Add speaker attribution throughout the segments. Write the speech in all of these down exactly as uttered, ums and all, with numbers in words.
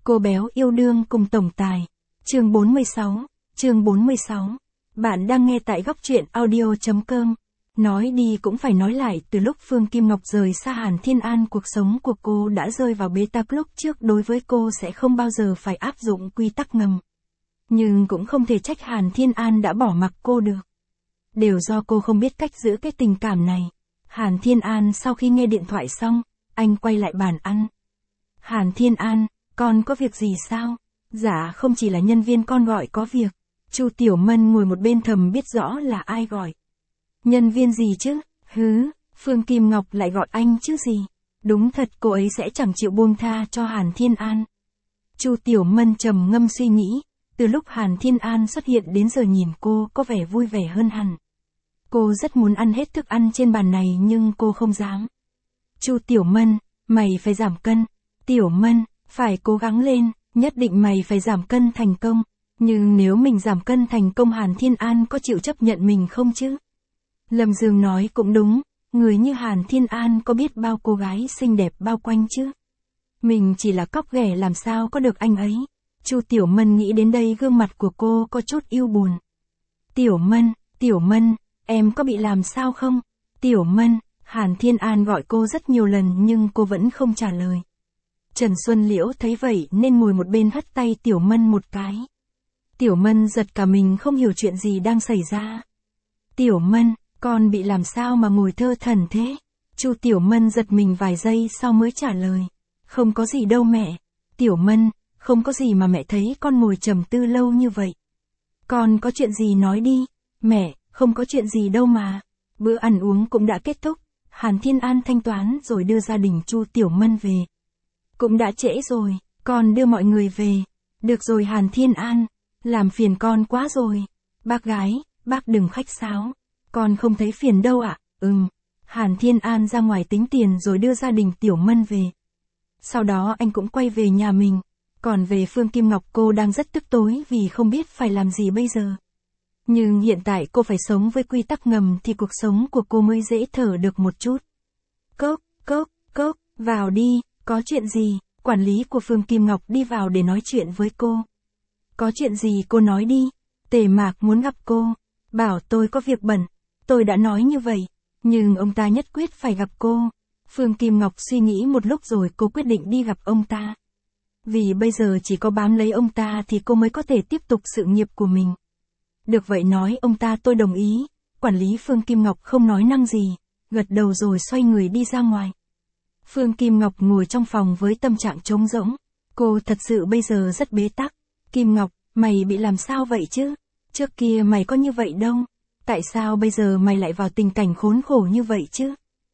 Speaker 1: Cô béo yêu đương cùng tổng tài. Chương bốn mươi sáu. Chương bốn mươi sáu. Bạn đang nghe tại góc truyện audio.com. Nói đi cũng phải nói lại, từ lúc Phương Kim Ngọc rời xa Hàn Thiên An, cuộc sống của cô đã rơi vào bế tắc. Lúc trước đối với cô sẽ không bao giờ phải áp dụng quy tắc ngầm. Nhưng cũng không thể trách Hàn Thiên An đã bỏ mặc cô được. Đều do cô không biết cách giữ cái tình cảm này. Hàn Thiên An sau khi nghe điện thoại xong, anh quay lại bàn ăn. Hàn Thiên An, con có việc gì sao? Dạ không, chỉ là nhân viên con gọi có việc. Chu Tiểu Mân ngồi một bên thầm biết rõ là ai gọi. Nhân viên gì chứ? Hứ, Phương Kim Ngọc lại gọi anh chứ gì? Đúng thật, cô ấy sẽ chẳng chịu buông tha cho Hàn Thiên An. Chu Tiểu Mân trầm ngâm suy nghĩ, từ lúc Hàn Thiên An xuất hiện đến giờ nhìn cô có vẻ vui vẻ hơn hẳn. Cô rất muốn ăn hết thức ăn trên bàn này nhưng cô không dám. Chu Tiểu Mân, mày phải giảm cân. Tiểu Mân, phải cố gắng lên, nhất định mày phải giảm cân thành công. Nhưng nếu mình giảm cân thành công, Hàn Thiên An có chịu chấp nhận mình không chứ? Lâm Dương nói cũng đúng, người như Hàn Thiên An có biết bao cô gái xinh đẹp bao quanh chứ? Mình chỉ là cóc ghẻ làm sao có được anh ấy. Chu Tiểu Mân nghĩ đến đây, gương mặt của cô có chút ưu buồn. Tiểu Mân, Tiểu Mân, em có bị làm sao không? Tiểu Mân, Hàn Thiên An gọi cô rất nhiều lần nhưng cô vẫn không trả lời. Trần Xuân Liễu thấy vậy nên ngồi một bên hất tay Tiểu Mân một cái. Tiểu Mân giật cả mình, không hiểu chuyện gì đang xảy ra. Tiểu Mân, con bị làm sao mà ngồi thơ thẩn thế? Chu Tiểu Mân giật mình vài giây sau mới trả lời. Không có gì đâu mẹ. Tiểu Mân, không có gì mà mẹ thấy con ngồi trầm tư lâu như vậy. Con có chuyện gì nói đi. Mẹ, không có chuyện gì đâu mà. Bữa ăn uống cũng đã kết thúc. Hàn Thiên An thanh toán rồi đưa gia đình Chu Tiểu Mân về. Cũng đã trễ rồi, con đưa mọi người về. Được rồi Hàn Thiên An, làm phiền con quá rồi. Bác gái, bác đừng khách sáo. Con không thấy phiền đâu ạ. À? Ừm. Hàn Thiên An ra ngoài tính tiền rồi đưa gia đình Tiểu Mân về. Sau đó anh cũng quay về nhà mình. Còn về Phương Kim Ngọc, cô đang rất tức tối vì không biết phải làm gì bây giờ. Nhưng hiện tại cô phải sống với quy tắc ngầm thì cuộc sống của cô mới dễ thở được một chút. Cốc, cốc, cốc, vào đi, có chuyện gì? Quản lý của Phương Kim Ngọc đi vào để nói chuyện với cô. Có chuyện gì cô nói đi. Tề Mạc muốn gặp cô. Bảo tôi có việc bận. Tôi đã nói như vậy. Nhưng ông ta nhất quyết phải gặp cô. Phương Kim Ngọc suy nghĩ một lúc rồi cô quyết định đi gặp ông ta. Vì bây giờ chỉ có bám lấy ông ta thì cô mới có thể tiếp tục sự nghiệp của mình. Được vậy nói ông ta, tôi đồng ý. Quản lý Phương Kim Ngọc không nói năng gì, gật đầu rồi xoay người đi ra ngoài. Phương Kim Ngọc ngồi trong phòng với tâm trạng trống rỗng. Cô thật sự bây giờ rất bế tắc. Kim Ngọc, mày bị làm sao vậy chứ? Trước kia mày có như vậy đâu. Tại sao bây giờ mày lại vào tình cảnh khốn khổ như vậy chứ?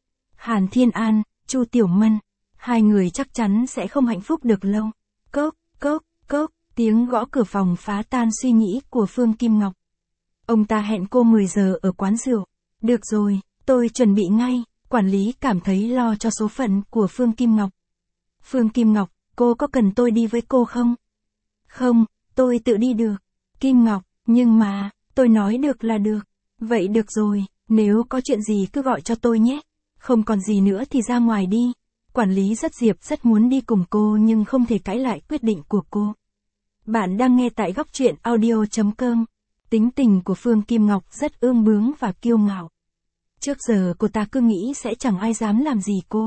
Speaker 1: Hàn Thiên An, Chu Tiểu Mân, hai người chắc chắn sẽ không hạnh phúc được lâu. Cốc, cốc, cốc, tiếng gõ cửa phòng phá tan suy nghĩ của Phương Kim Ngọc. Ông ta hẹn cô mười giờ ở quán rượu. Được rồi, tôi chuẩn bị ngay. Quản lý cảm thấy lo cho số phận của Phương Kim Ngọc. Phương Kim Ngọc, cô có cần tôi đi với cô không? Không, tôi tự đi được. Kim Ngọc, nhưng mà, tôi nói được là được. Vậy được rồi, nếu có chuyện gì cứ gọi cho tôi nhé. Không còn gì nữa thì ra ngoài đi. Quản lý rất Diệp rất muốn đi cùng cô nhưng không thể cãi lại quyết định của cô. Bạn đang nghe tại góc truyện audio.com. Tính tình của Phương Kim Ngọc rất ương bướng và kiêu ngạo. Trước giờ cô ta cứ nghĩ sẽ chẳng ai dám làm gì cô.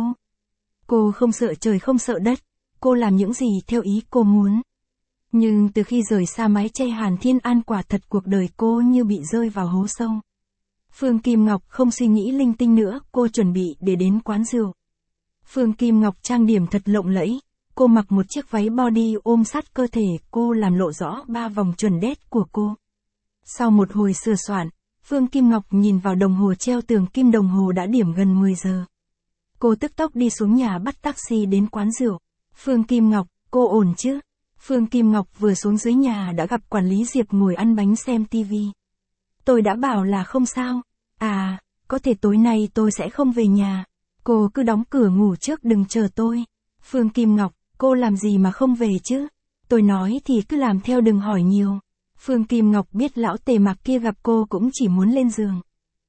Speaker 1: Cô không sợ trời không sợ đất, cô làm những gì theo ý cô muốn. Nhưng từ khi rời xa mái che Hàn Thiên An, quả thật cuộc đời cô như bị rơi vào hố sâu. Phương Kim Ngọc không suy nghĩ linh tinh nữa, cô chuẩn bị để đến quán rượu. Phương Kim Ngọc trang điểm thật lộng lẫy, cô mặc một chiếc váy body ôm sát cơ thể cô làm lộ rõ ba vòng chuẩn đét của cô. Sau một hồi sửa soạn, Phương Kim Ngọc nhìn vào đồng hồ treo tường kim, đồng hồ đã điểm gần mười giờ. Cô tức tốc đi xuống nhà bắt taxi đến quán rượu. Phương Kim Ngọc, cô ổn chứ? Phương Kim Ngọc vừa xuống dưới nhà đã gặp quản lý Diệp ngồi ăn bánh xem tivi. Tôi đã bảo là không sao. À, có thể tối nay tôi sẽ không về nhà. Cô cứ đóng cửa ngủ trước, đừng chờ tôi. Phương Kim Ngọc, cô làm gì mà không về chứ? Tôi nói thì cứ làm theo, đừng hỏi nhiều. Phương Kim Ngọc biết lão Tề Mạc kia gặp cô cũng chỉ muốn lên giường.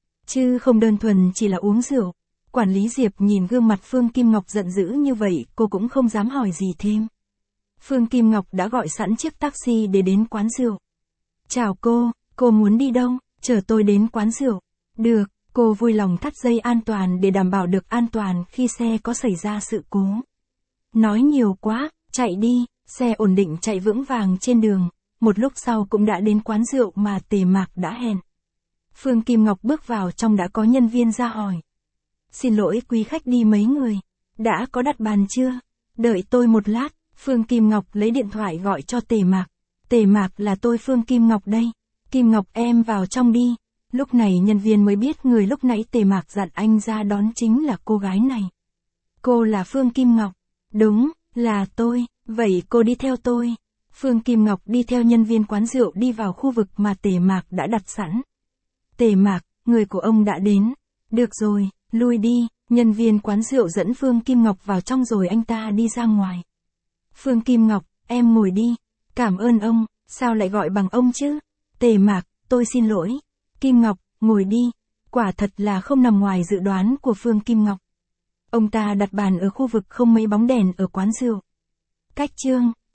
Speaker 1: Chứ không đơn thuần chỉ là uống rượu. Quản lý Diệp nhìn gương mặt Phương Kim Ngọc giận dữ như vậy, cô cũng không dám hỏi gì thêm. Phương Kim Ngọc đã gọi sẵn chiếc taxi để đến quán rượu. Chào cô, cô muốn đi đâu? Chở tôi đến quán rượu. Được, cô vui lòng thắt dây an toàn để đảm bảo được an toàn khi xe có xảy ra sự cố. Nói nhiều quá, chạy đi, xe ổn định chạy vững vàng trên đường, một lúc sau cũng đã đến quán rượu mà Tề Mạc đã hẹn. Phương Kim Ngọc bước vào trong đã có nhân viên ra hỏi. Xin lỗi quý khách đi mấy người, đã có đặt bàn chưa? Đợi tôi một lát, Phương Kim Ngọc lấy điện thoại gọi cho Tề Mạc. Tề Mạc là tôi Phương Kim Ngọc đây, Kim Ngọc em vào trong đi. Lúc này nhân viên mới biết người lúc nãy Tề Mạc dặn anh ra đón chính là cô gái này. Cô là Phương Kim Ngọc. Đúng, là tôi, vậy cô đi theo tôi. Phương Kim Ngọc đi theo nhân viên quán rượu đi vào khu vực mà Tề Mạc đã đặt sẵn. Tề Mạc, người của ông đã đến. Được rồi, lui đi, nhân viên quán rượu dẫn Phương Kim Ngọc vào trong rồi anh ta đi ra ngoài. Phương Kim Ngọc, em ngồi đi. Cảm ơn ông, sao lại gọi bằng ông chứ? Tề Mạc, tôi xin lỗi. Kim Ngọc, ngồi đi. Quả thật là không nằm ngoài dự đoán của Phương Kim Ngọc. Ông ta đặt bàn ở khu vực không mấy bóng đèn ở quán rượu. Cách chương